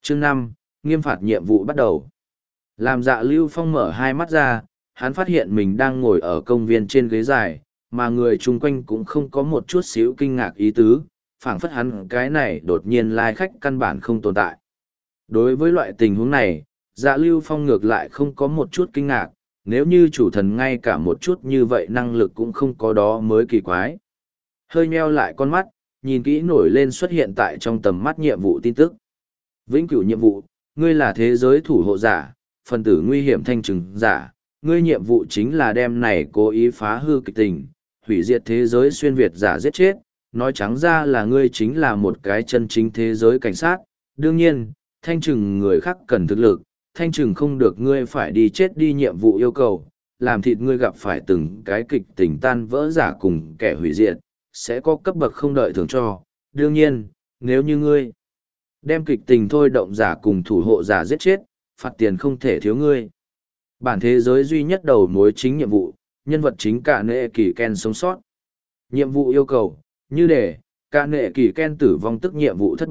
Chương 5, nghiêm phạt nhiệm vụ bắt đầu. Làm Dạ Lưu Phong mở hai mắt ra, hắn phát hiện mình đang ngồi ở công viên trên ghế dài, mà người chung quanh cũng không có một chút xíu kinh ngạc ý tứ, phảng phất hắn cái này đột nhiên lai khách căn bản không tồn tại. Đối với loại tình huống này, Dạ Lưu Phong ngược lại không có một chút kinh ngạc, nếu như chủ thần ngay cả một chút như vậy năng lực cũng không có đó mới kỳ quái. Hơi nheo lại con mắt, nhìn kỹ nổi lên xuất hiện tại trong tầm mắt nhiệm vụ tin tức. Vĩnh cửu nhiệm vụ, ngươi là thế giới thủ hộ giả, phần tử nguy hiểm thanh trừng giả, ngươi nhiệm vụ chính là đem này cố ý phá hư kịch tình, hủy diệt thế giới xuyên Việt giả giết chết, nói trắng ra là ngươi chính là một cái chân chính thế giới cảnh sát, đương nhiên, thanh trừng người khác cần thực lực, thanh trừng không được ngươi phải đi chết đi nhiệm vụ yêu cầu, làm thịt ngươi gặp phải từng cái kịch tình tan vỡ giả cùng kẻ hủy diệt, sẽ có cấp bậc không đợi thưởng cho, đương nhiên, nếu như ngươi đem kịch tình thôi động giả cùng thủ hộ giả giết chết, phạt tiền không thể thiếu ngươi. Bản thế giới duy nhất đầu mối chính nhiệm vụ, nhân vật chính cả nệ kỳ Ken sống sót. Nhiệm vụ yêu cầu, như đề, cả nệ kỳ Ken tử vong tức nhiệm vụ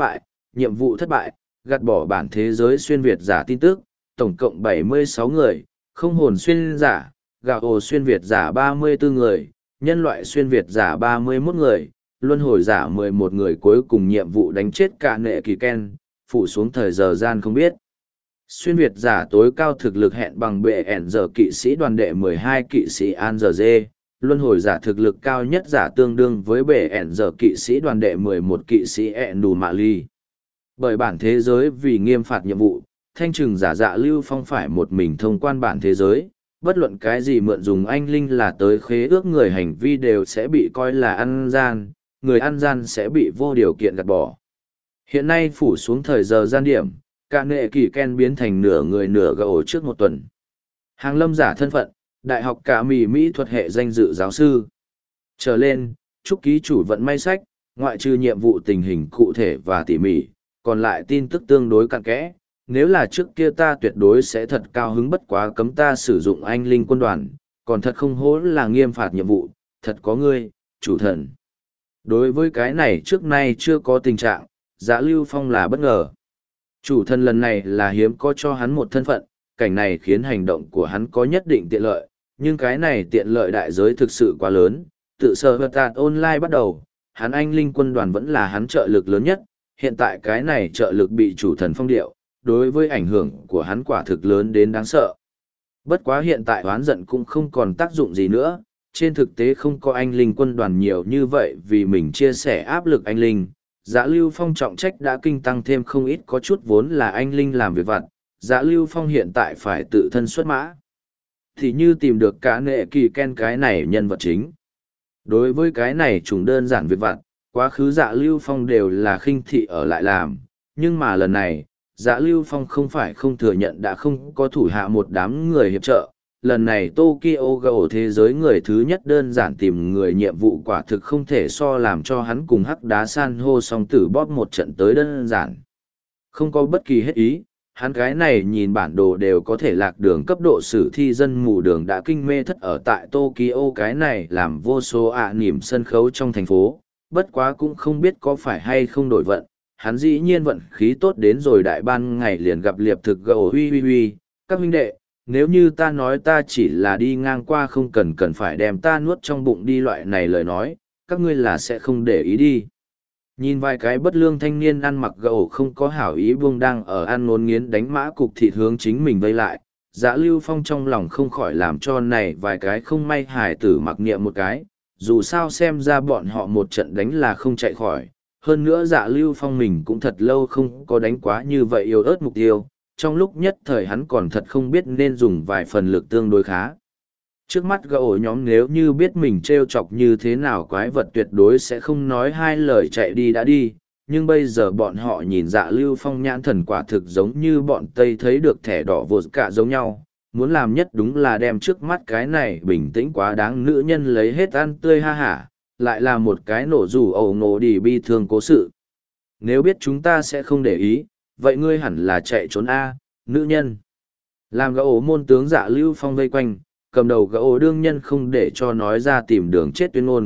thất bại, gạt bỏ bản thế giới xuyên Việt giả tin tức, tổng cộng 76 người, không hồn xuyên giả, gạo ồ xuyên Việt giả 34 người, nhân loại xuyên Việt giả 31 người, luân hồi giả 11 người cuối cùng nhiệm vụ đánh chết cả nệ kỳ Ken, phủ xuống thời giờ gian không biết. Xuyên Việt giả tối cao thực lực hẹn bằng bệ ẻn giờ kỵ sĩ đoàn đệ 12 kỵ sĩ An giờ dê, luân hồi giả thực lực cao nhất giả tương đương với bệ ẻn giờ kỵ sĩ đoàn đệ 11 kỵ sĩ ẹn đù mạ ly. Bởi bản thế giới vì nghiêm phạt nhiệm vụ, thanh trừng giả Dạ Lưu Phong phải một mình thông quan bản thế giới, bất luận cái gì mượn dùng anh linh là tới khế ước người hành vi đều sẽ bị coi là ăn gian, người ăn gian sẽ bị vô điều kiện gạt bỏ. Hiện nay phủ xuống thời giờ gian điểm, cả nệ kỳ Ken biến thành nửa người nửa gậu trước một tuần. Hàng lâm giả thân phận, đại học cả mỹ thuật hệ danh dự giáo sư. Trở lên, chúc ký chủ vận may sách, ngoại trừ nhiệm vụ tình hình cụ thể và tỉ mỉ, còn lại tin tức tương đối cặn kẽ. Nếu là trước kia ta tuyệt đối sẽ thật cao hứng bất quá cấm ta sử dụng anh linh quân đoàn, còn thật không hố là nghiêm phạt nhiệm vụ, thật có ngươi, chủ thần. Đối với cái này trước nay chưa có tình trạng, Dạ Lưu Phong là bất ngờ. Chủ thần lần này là hiếm có cho hắn một thân phận, cảnh này khiến hành động của hắn có nhất định tiện lợi, nhưng cái này tiện lợi đại giới thực sự quá lớn. Tự sở vật tạt online bắt đầu, hắn anh linh quân đoàn vẫn là hắn trợ lực lớn nhất, hiện tại cái này trợ lực bị chủ thần phong điệu, đối với ảnh hưởng của hắn quả thực lớn đến đáng sợ. Bất quá hiện tại oán giận cũng không còn tác dụng gì nữa, trên thực tế không có anh linh quân đoàn nhiều như vậy vì mình chia sẻ áp lực anh linh. Dạ Lưu Phong trọng trách đã kinh tăng thêm không ít có chút vốn là anh linh làm việc vặt, Dạ Lưu Phong hiện tại phải tự thân xuất mã. Thì như tìm được cả nệ kỳ Ken cái này nhân vật chính. Đối với cái này trùng đơn giản việc vặt, quá khứ Dạ Lưu Phong đều là khinh thị ở lại làm, nhưng mà lần này, Dạ Lưu Phong không phải không thừa nhận đã không có thủ hạ một đám người hiệp trợ. Lần này Tokyo Ghoul thế giới người thứ nhất đơn giản tìm người nhiệm vụ quả thực không thể so làm cho hắn cùng hắc đá san hô song tử bóp một trận tới đơn giản. Không có bất kỳ hết ý, hắn cái này nhìn bản đồ đều có thể lạc đường cấp độ sử thi dân mù đường đã kinh mê thất ở tại Tokyo cái này làm vô số nỉm sân khấu trong thành phố, bất quá cũng không biết có phải hay không đổi vận. Hắn dĩ nhiên vận khí tốt đến rồi đại ban ngày liền gặp liệp thực gầu huy, các huynh đệ, nếu như ta nói ta chỉ là đi ngang qua không cần phải đem ta nuốt trong bụng đi loại này lời nói, các ngươi là sẽ không để ý đi. Nhìn vài cái bất lương thanh niên ăn mặc gầu không có hảo ý buông đang ở ăn ngốn nghiến đánh mã cục thịt hướng chính mình vây lại, Dạ Lưu Phong trong lòng không khỏi làm cho này vài cái không may hài tử mặc niệm một cái, dù sao xem ra bọn họ một trận đánh là không chạy khỏi. Hơn nữa Dạ Lưu Phong mình cũng thật lâu không có đánh quá như vậy yếu ớt mục tiêu, trong lúc nhất thời hắn còn thật không biết nên dùng vài phần lực tương đối khá. Trước mắt gã nhóm nếu như biết mình trêu chọc như thế nào quái vật tuyệt đối sẽ không nói hai lời chạy đi đã đi, nhưng bây giờ bọn họ nhìn Dạ Lưu Phong nhãn thần quả thực giống như bọn Tây thấy được thẻ đỏ vột cả giống nhau, muốn làm nhất đúng là đem trước mắt cái này bình tĩnh quá đáng nữ nhân lấy hết ăn tươi ha hả, lại là một cái nổ rủ ẩu nổ đi bi thương cố sự. Nếu biết chúng ta sẽ không để ý, vậy ngươi hẳn là chạy trốn A, nữ nhân. Làm gã môn tướng Dạ Lưu Phong vây quanh, cầm đầu gã đương nhân không để cho nói ra tìm đường chết tuyên ngôn,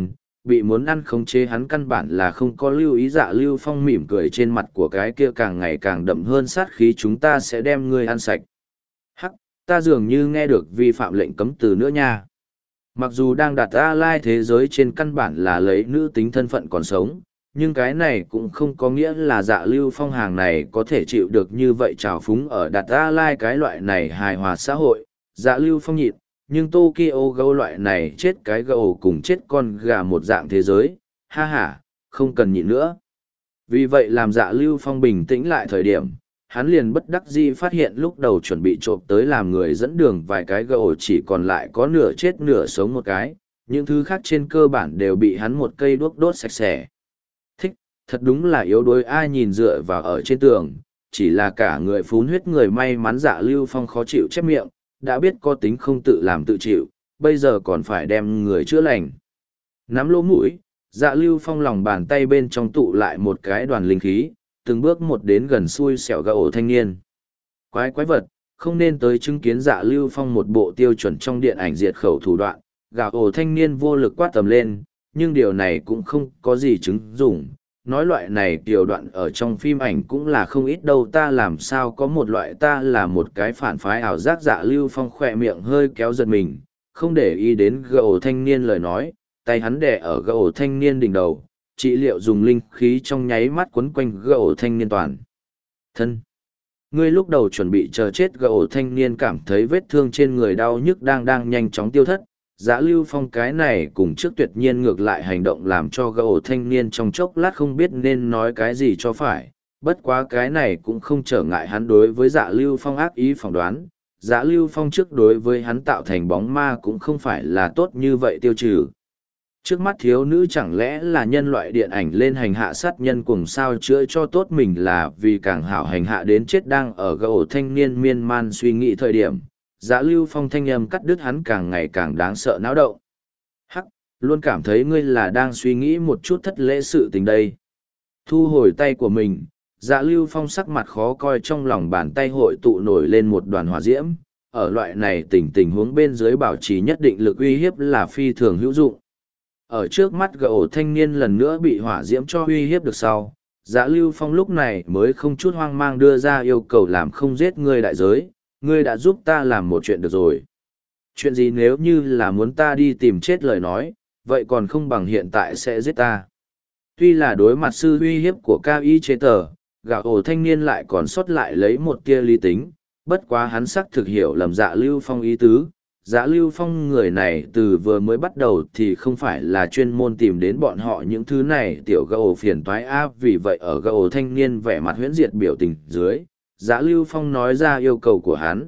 bị muốn ăn khống chế hắn căn bản là không có lưu ý. Dạ Lưu Phong mỉm cười trên mặt của cái kia càng ngày càng đậm hơn sát khí, chúng ta sẽ đem ngươi ăn sạch. Hắc, ta dường như nghe được vi phạm lệnh cấm từ nữa nha. Mặc dù đang đặt A Lai thế giới trên căn bản là lấy nữ tính thân phận còn sống, nhưng cái này cũng không có nghĩa là Dạ Lưu Phong hàng này có thể chịu được như vậy trào phúng ở đặt A Lai cái loại này hài hòa xã hội. Dạ Lưu Phong nhịn, nhưng Tokyo Ghoul loại này chết cái gầu cùng chết con gà một dạng thế giới, ha ha, không cần nhịn nữa. Vì vậy làm Dạ Lưu Phong bình tĩnh lại thời điểm, hắn liền bất đắc dĩ phát hiện lúc đầu chuẩn bị trộm tới làm người dẫn đường vài cái gầu chỉ còn lại có nửa chết nửa sống một cái, những thứ khác trên cơ bản đều bị hắn một cây đuốc đốt sạch sẽ. Thích, thật đúng là yếu đuối, ai nhìn dựa vào ở trên tường, chỉ là cả người phún huyết người may mắn. Dạ Lưu Phong khó chịu chép miệng, đã biết có tính không tự làm tự chịu, bây giờ còn phải đem người chữa lành. Nắm lỗ mũi, Dạ Lưu Phong lòng bàn tay bên trong tụ lại một cái đoàn linh khí, từng bước một đến gần xui xẻo gã ổ thanh niên. Quái vật, không nên tới chứng kiến Dạ Lưu Phong một bộ tiêu chuẩn trong điện ảnh diệt khẩu thủ đoạn. Gã ổ thanh niên vô lực quát tầm lên, nhưng điều này cũng không có gì chứng dụng. Nói loại này tiểu đoạn ở trong phim ảnh cũng là không ít đâu, ta làm sao có một loại ta là một cái phản phái ảo giác. Dạ Lưu Phong khỏe miệng hơi kéo giật mình, không để ý đến gã ổ thanh niên lời nói, tay hắn đè ở gã ổ thanh niên đỉnh đầu, trị liệu dùng linh khí trong nháy mắt quấn quanh gã ổ thanh niên toàn thân. Ngươi lúc đầu chuẩn bị chờ chết, gã ổ thanh niên cảm thấy vết thương trên người đau nhức đang nhanh chóng tiêu thất. Dạ Lưu Phong cái này cùng trước tuyệt nhiên ngược lại hành động làm cho gã ổ thanh niên trong chốc lát không biết nên nói cái gì cho phải, bất quá cái này cũng không trở ngại hắn đối với Dạ Lưu Phong ác ý phỏng đoán. Dạ Lưu Phong trước đối với hắn tạo thành bóng ma cũng không phải là tốt như vậy tiêu trừ. Trước mắt thiếu nữ chẳng lẽ là nhân loại điện ảnh lên hành hạ sát nhân cùng sao chữa cho tốt mình là vì càng hảo hành hạ đến chết. Đang ở gã ổ thanh niên miên man suy nghĩ thời điểm, Dạ Lưu Phong thanh âm cắt đứt hắn càng ngày càng đáng sợ náo động. Hắc, luôn cảm thấy ngươi là đang suy nghĩ một chút thất lễ sự tình đây. Thu hồi tay của mình, Dạ Lưu Phong sắc mặt khó coi, trong lòng bàn tay hội tụ nổi lên một đoàn hỏa diễm. Ở loại này tình huống bên dưới bảo trì nhất định lực uy hiếp là phi thường hữu dụng. Ở trước mắt gã ổ thanh niên lần nữa bị hỏa diễm cho uy hiếp được sau, Dạ Lưu Phong lúc này mới không chút hoang mang đưa ra yêu cầu làm không giết ngươi đại giới, ngươi đã giúp ta làm một chuyện được rồi. Chuyện gì nếu như là muốn ta đi tìm chết lời nói, vậy còn không bằng hiện tại sẽ giết ta. Tuy là đối mặt sư uy hiếp của cao y chế tờ, gã ổ thanh niên lại còn sót lại lấy một tia lý tính, bất quá hắn sắc thực hiểu lầm Dạ Lưu Phong ý tứ. Dạ Lưu Phong người này từ vừa mới bắt đầu thì không phải là chuyên môn tìm đến bọn họ những thứ này tiểu gã ổ phiền toái áp, vì vậy ở gã ổ thanh niên vẻ mặt huyễn diệt biểu tình dưới, Dạ Lưu Phong nói ra yêu cầu của hắn.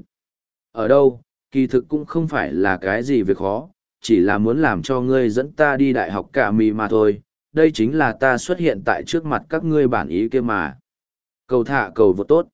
Ở đâu, kỳ thực cũng không phải là cái gì việc khó, chỉ là muốn làm cho ngươi dẫn ta đi đại học cả mì mà thôi, đây chính là ta xuất hiện tại trước mặt các ngươi bản ý kia mà. Cầu thả cầu vô tốt.